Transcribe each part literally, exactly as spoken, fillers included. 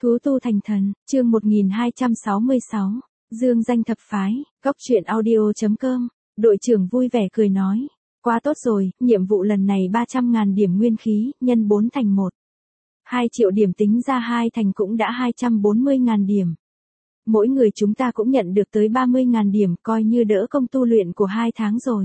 Thú tu thành thần, chương một nghìn hai trăm sáu mươi sáu, Dương danh thập phái, góc truyện audio.com, đội trưởng vui vẻ cười nói. Quá tốt rồi, nhiệm vụ lần này ba trăm ngàn điểm nguyên khí, nhân bốn thành một. hai triệu điểm tính ra hai thành cũng đã hai trăm bốn mươi ngàn điểm. Mỗi người chúng ta cũng nhận được tới ba mươi ngàn điểm, coi như đỡ công tu luyện của hai tháng rồi.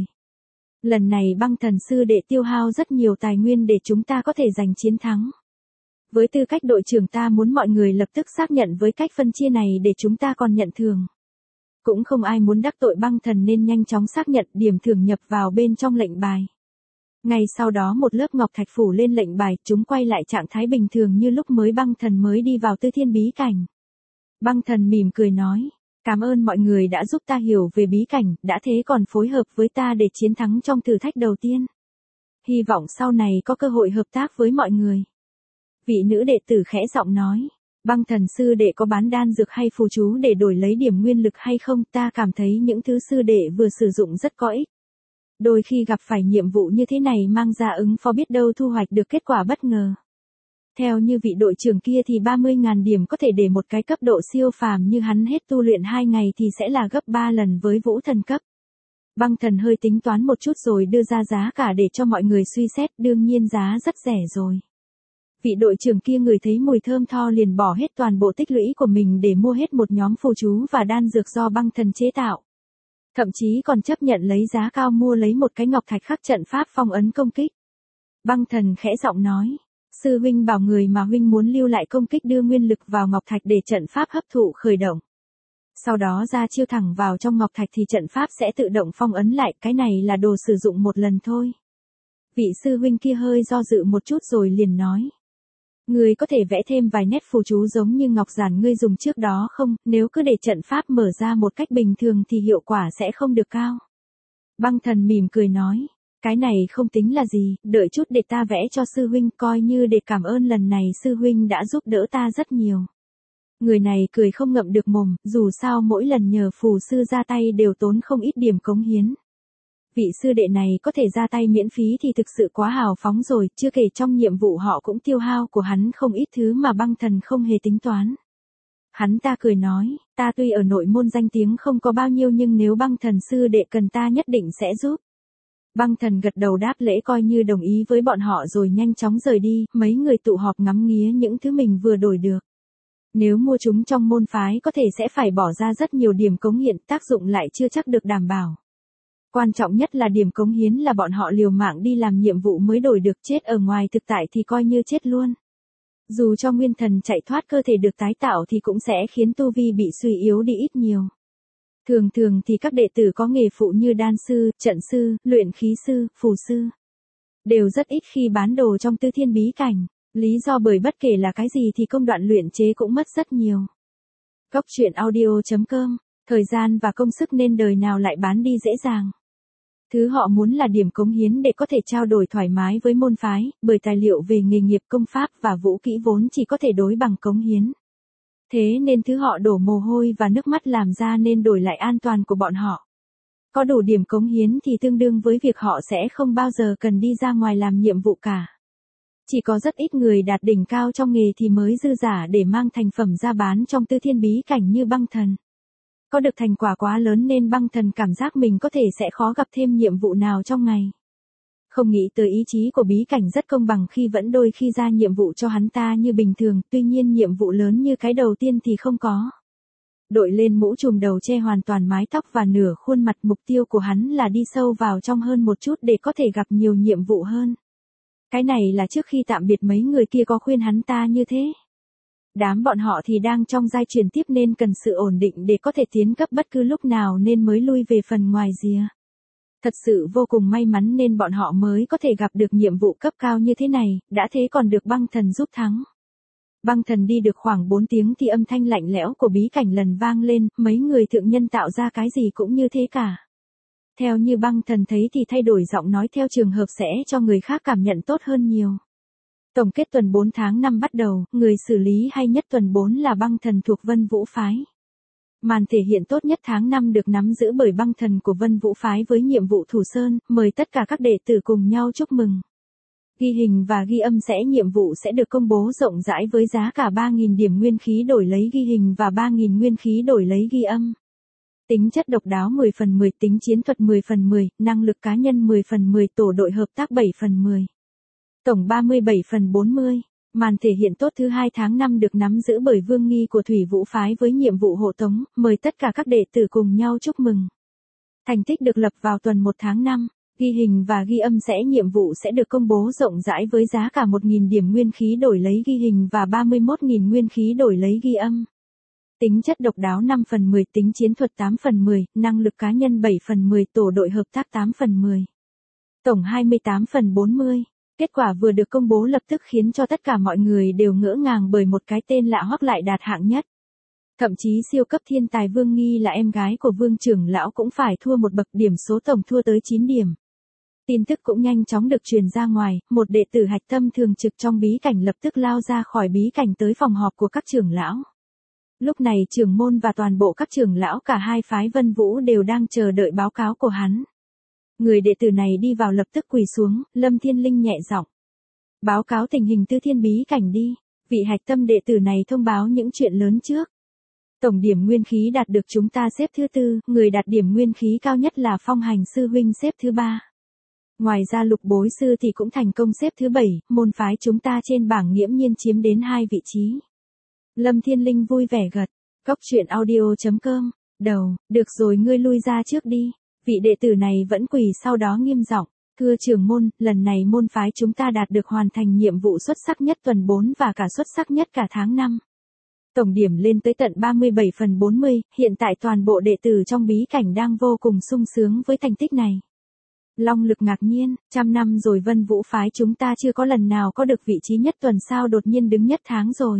Lần này băng thần sư đệ tiêu hao rất nhiều tài nguyên để chúng ta có thể giành chiến thắng. Với tư cách đội trưởng ta muốn mọi người lập tức xác nhận với cách phân chia này để chúng ta còn nhận thưởng. Cũng không ai muốn đắc tội băng thần nên nhanh chóng xác nhận điểm thưởng nhập vào bên trong lệnh bài. Ngay sau đó một lớp ngọc thạch phủ lên lệnh bài, chúng quay lại trạng thái bình thường như lúc mới băng thần mới đi vào Tư Thiên bí cảnh. Băng thần mỉm cười nói, cảm ơn mọi người đã giúp ta hiểu về bí cảnh, đã thế còn phối hợp với ta để chiến thắng trong thử thách đầu tiên. Hy vọng sau này có cơ hội hợp tác với mọi người. Vị nữ đệ tử khẽ giọng nói, băng thần sư đệ có bán đan dược hay phù chú để đổi lấy điểm nguyên lực hay không? Ta cảm thấy những thứ sư đệ vừa sử dụng rất có ích. Đôi khi gặp phải nhiệm vụ như thế này mang ra ứng phó biết đâu thu hoạch được kết quả bất ngờ. Theo như vị đội trưởng kia thì ba mươi ngàn điểm có thể để một cái cấp độ siêu phàm như hắn hết tu luyện hai ngày thì sẽ là gấp ba lần với vũ thần cấp. Băng thần hơi tính toán một chút rồi đưa ra giá cả để cho mọi người suy xét, đương nhiên giá rất rẻ rồi. Vị đội trưởng kia ngửi thấy mùi thơm tho liền bỏ hết toàn bộ tích lũy của mình để mua hết một nhóm phù chú và đan dược do băng thần chế tạo. Thậm chí còn chấp nhận lấy giá cao mua lấy một cái ngọc thạch khắc trận pháp phong ấn công kích. Băng thần khẽ giọng nói, sư huynh bảo người mà huynh muốn lưu lại công kích đưa nguyên lực vào ngọc thạch để trận pháp hấp thụ khởi động. Sau đó ra chiêu thẳng vào trong ngọc thạch thì trận pháp sẽ tự động phong ấn lại, cái này là đồ sử dụng một lần thôi. Vị sư huynh kia hơi do dự một chút rồi liền nói. Người có thể vẽ thêm vài nét phù chú giống như ngọc giản ngươi dùng trước đó không? Nếu cứ để trận pháp mở ra một cách bình thường thì hiệu quả sẽ không được cao. Băng thần mỉm cười nói, cái này không tính là gì, đợi chút để ta vẽ cho sư huynh, coi như để cảm ơn lần này sư huynh đã giúp đỡ ta rất nhiều. Người này cười không ngậm được mồm, dù sao mỗi lần nhờ phù sư ra tay đều tốn không ít điểm cống hiến. Vị sư đệ này có thể ra tay miễn phí thì thực sự quá hào phóng rồi, chưa kể trong nhiệm vụ họ cũng tiêu hao của hắn không ít thứ mà băng thần không hề tính toán. Hắn ta cười nói, ta tuy ở nội môn danh tiếng không có bao nhiêu nhưng nếu băng thần sư đệ cần ta nhất định sẽ giúp. Băng thần gật đầu đáp lễ coi như đồng ý với bọn họ rồi nhanh chóng rời đi, mấy người tụ họp ngắm nghía những thứ mình vừa đổi được. Nếu mua chúng trong môn phái có thể sẽ phải bỏ ra rất nhiều điểm cống hiến, tác dụng lại chưa chắc được đảm bảo. Quan trọng nhất là điểm cống hiến là bọn họ liều mạng đi làm nhiệm vụ mới đổi được, chết ở ngoài thực tại thì coi như chết luôn. Dù cho nguyên thần chạy thoát cơ thể được tái tạo thì cũng sẽ khiến tu vi bị suy yếu đi ít nhiều. Thường thường thì các đệ tử có nghề phụ như đan sư, trận sư, luyện khí sư, phù sư. Đều rất ít khi bán đồ trong Tư Thiên bí cảnh. Lý do bởi bất kể là cái gì thì công đoạn luyện chế cũng mất rất nhiều. Góc truyện audio.com, thời gian và công sức nên đời nào lại bán đi dễ dàng. Thứ họ muốn là điểm cống hiến để có thể trao đổi thoải mái với môn phái, bởi tài liệu về nghề nghiệp công pháp và vũ kỹ vốn chỉ có thể đối bằng cống hiến. Thế nên thứ họ đổ mồ hôi và nước mắt làm ra nên đổi lại an toàn của bọn họ. Có đủ điểm cống hiến thì tương đương với việc họ sẽ không bao giờ cần đi ra ngoài làm nhiệm vụ cả. Chỉ có rất ít người đạt đỉnh cao trong nghề thì mới dư giả để mang thành phẩm ra bán trong Tư Thiên bí cảnh như băng thần. Có được thành quả quá lớn nên băng thần cảm giác mình có thể sẽ khó gặp thêm nhiệm vụ nào trong ngày. Không nghĩ tới ý chí của bí cảnh rất công bằng khi vẫn đôi khi ra nhiệm vụ cho hắn ta như bình thường, tuy nhiên nhiệm vụ lớn như cái đầu tiên thì không có. Đội lên mũ trùm đầu che hoàn toàn mái tóc và nửa khuôn mặt, mục tiêu của hắn là đi sâu vào trong hơn một chút để có thể gặp nhiều nhiệm vụ hơn. Cái này là trước khi tạm biệt mấy người kia có khuyên hắn ta như thế. Đám bọn họ thì đang trong giai chuyển tiếp nên cần sự ổn định để có thể tiến cấp bất cứ lúc nào nên mới lui về phần ngoài rìa. Thật sự vô cùng may mắn nên bọn họ mới có thể gặp được nhiệm vụ cấp cao như thế này, đã thế còn được băng thần giúp thắng. Băng thần đi được khoảng bốn tiếng thì âm thanh lạnh lẽo của bí cảnh lần vang lên, mấy người thượng nhân tạo ra cái gì cũng như thế cả. Theo như băng thần thấy thì thay đổi giọng nói theo trường hợp sẽ cho người khác cảm nhận tốt hơn nhiều. Tổng kết tuần bốn tháng năm bắt đầu, người xử lý hay nhất tuần bốn là băng thần thuộc Vân Vũ Phái. Màn thể hiện tốt nhất tháng năm được nắm giữ bởi băng thần của Vân Vũ Phái với nhiệm vụ Thủ Sơn, mời tất cả các đệ tử cùng nhau chúc mừng. Ghi hình và ghi âm sẽ nhiệm vụ sẽ được công bố rộng rãi với giá cả ba nghìn điểm nguyên khí đổi lấy ghi hình và ba nghìn nguyên khí đổi lấy ghi âm. Tính chất độc đáo mười phần mười, tính chiến thuật mười phần mười, năng lực cá nhân mười phần mười, tổ đội hợp tác bảy phần mười. Tổng ba mươi bảy phần bốn mươi. Màn thể hiện tốt thứ hai tháng năm được nắm giữ bởi Vương Nghi của Thủy Vũ phái với nhiệm vụ hộ tống, mời tất cả các đệ tử cùng nhau chúc mừng. Thành tích được lập vào tuần một tháng năm. Ghi hình và ghi âm sẽ nhiệm vụ sẽ được công bố rộng rãi với giá cả một nghìn điểm nguyên khí đổi lấy ghi hình và ba mươi mốt nghìn nguyên khí đổi lấy ghi âm. Tính chất độc đáo năm phần mười, tính chiến thuật tám phần mười, năng lực cá nhân bảy phần mười, tổ đội hợp tác tám phần mười. Tổng hai mươi tám phần bốn mươi. Kết quả vừa được công bố lập tức khiến cho tất cả mọi người đều ngỡ ngàng bởi một cái tên lạ hoắc lại đạt hạng nhất. Thậm chí siêu cấp thiên tài Vương Nghi là em gái của Vương trưởng lão cũng phải thua một bậc, điểm số tổng thua tới chín điểm. Tin tức cũng nhanh chóng được truyền ra ngoài, một đệ tử hạch tâm thường trực trong bí cảnh lập tức lao ra khỏi bí cảnh tới phòng họp của các trưởng lão. Lúc này trưởng môn và toàn bộ các trưởng lão cả hai phái Vân Vũ đều đang chờ đợi báo cáo của hắn. Người đệ tử này đi vào lập tức quỳ xuống, Lâm Thiên Linh nhẹ giọng. Báo cáo tình hình Tư Thiên bí cảnh đi, vị hạch tâm đệ tử này thông báo những chuyện lớn trước. Tổng điểm nguyên khí đạt được chúng ta xếp thứ tư, người đạt điểm nguyên khí cao nhất là Phong Hành sư huynh xếp thứ ba. Ngoài ra Lục Bối sư thì cũng thành công xếp thứ bảy, môn phái chúng ta trên bảng nghiễm nhiên chiếm đến hai vị trí. Lâm Thiên Linh vui vẻ gật. Góc truyện audio chấm com. Đầu, được rồi ngươi lui ra trước đi. Vị đệ tử này vẫn quỳ sau đó nghiêm giọng. Thưa trưởng môn, lần này môn phái chúng ta đạt được hoàn thành nhiệm vụ xuất sắc nhất tuần bốn và cả xuất sắc nhất cả tháng năm. Tổng điểm lên tới tận ba mươi bảy phần bốn mươi, hiện tại toàn bộ đệ tử trong bí cảnh đang vô cùng sung sướng với thành tích này. Long Lực ngạc nhiên, trăm năm rồi Vân Vũ phái chúng ta chưa có lần nào có được vị trí nhất tuần sao đột nhiên đứng nhất tháng rồi.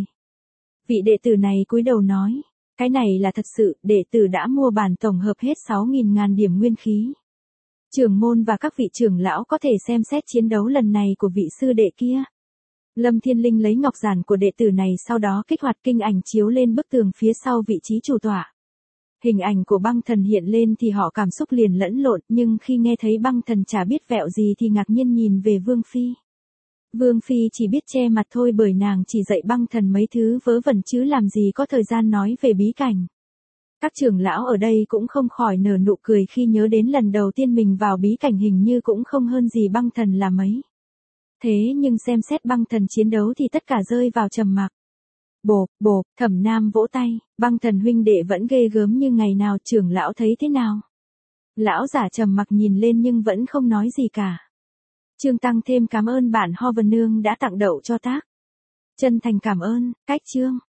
Vị đệ tử này cúi đầu nói, cái này là thật sự, đệ tử đã mua bản tổng hợp hết sáu nghìn ngàn điểm nguyên khí. Trưởng môn và các vị trưởng lão có thể xem xét chiến đấu lần này của vị sư đệ kia. Lâm Thiên Linh lấy ngọc giản của đệ tử này sau đó kích hoạt kinh ảnh chiếu lên bức tường phía sau vị trí chủ tọa. Hình ảnh của băng thần hiện lên thì họ cảm xúc liền lẫn lộn, nhưng khi nghe thấy băng thần chả biết vẹo gì thì ngạc nhiên nhìn về Vương Phi. Vương Phi chỉ biết che mặt thôi bởi nàng chỉ dạy băng thần mấy thứ vớ vẩn chứ làm gì có thời gian nói về bí cảnh. Các trưởng lão ở đây cũng không khỏi nở nụ cười khi nhớ đến lần đầu tiên mình vào bí cảnh hình như cũng không hơn gì băng thần là mấy. Thế nhưng xem xét băng thần chiến đấu thì tất cả rơi vào trầm mặc. Bộp, bộp, Thẩm Nam vỗ tay, băng thần huynh đệ vẫn ghê gớm như ngày nào, trưởng lão thấy thế nào? Lão giả trầm mặc nhìn lên nhưng vẫn không nói gì cả. Trương Tăng thêm cảm ơn bạn Ho Vân Nương đã tặng đậu cho tác. Chân thành cảm ơn, cách Trương.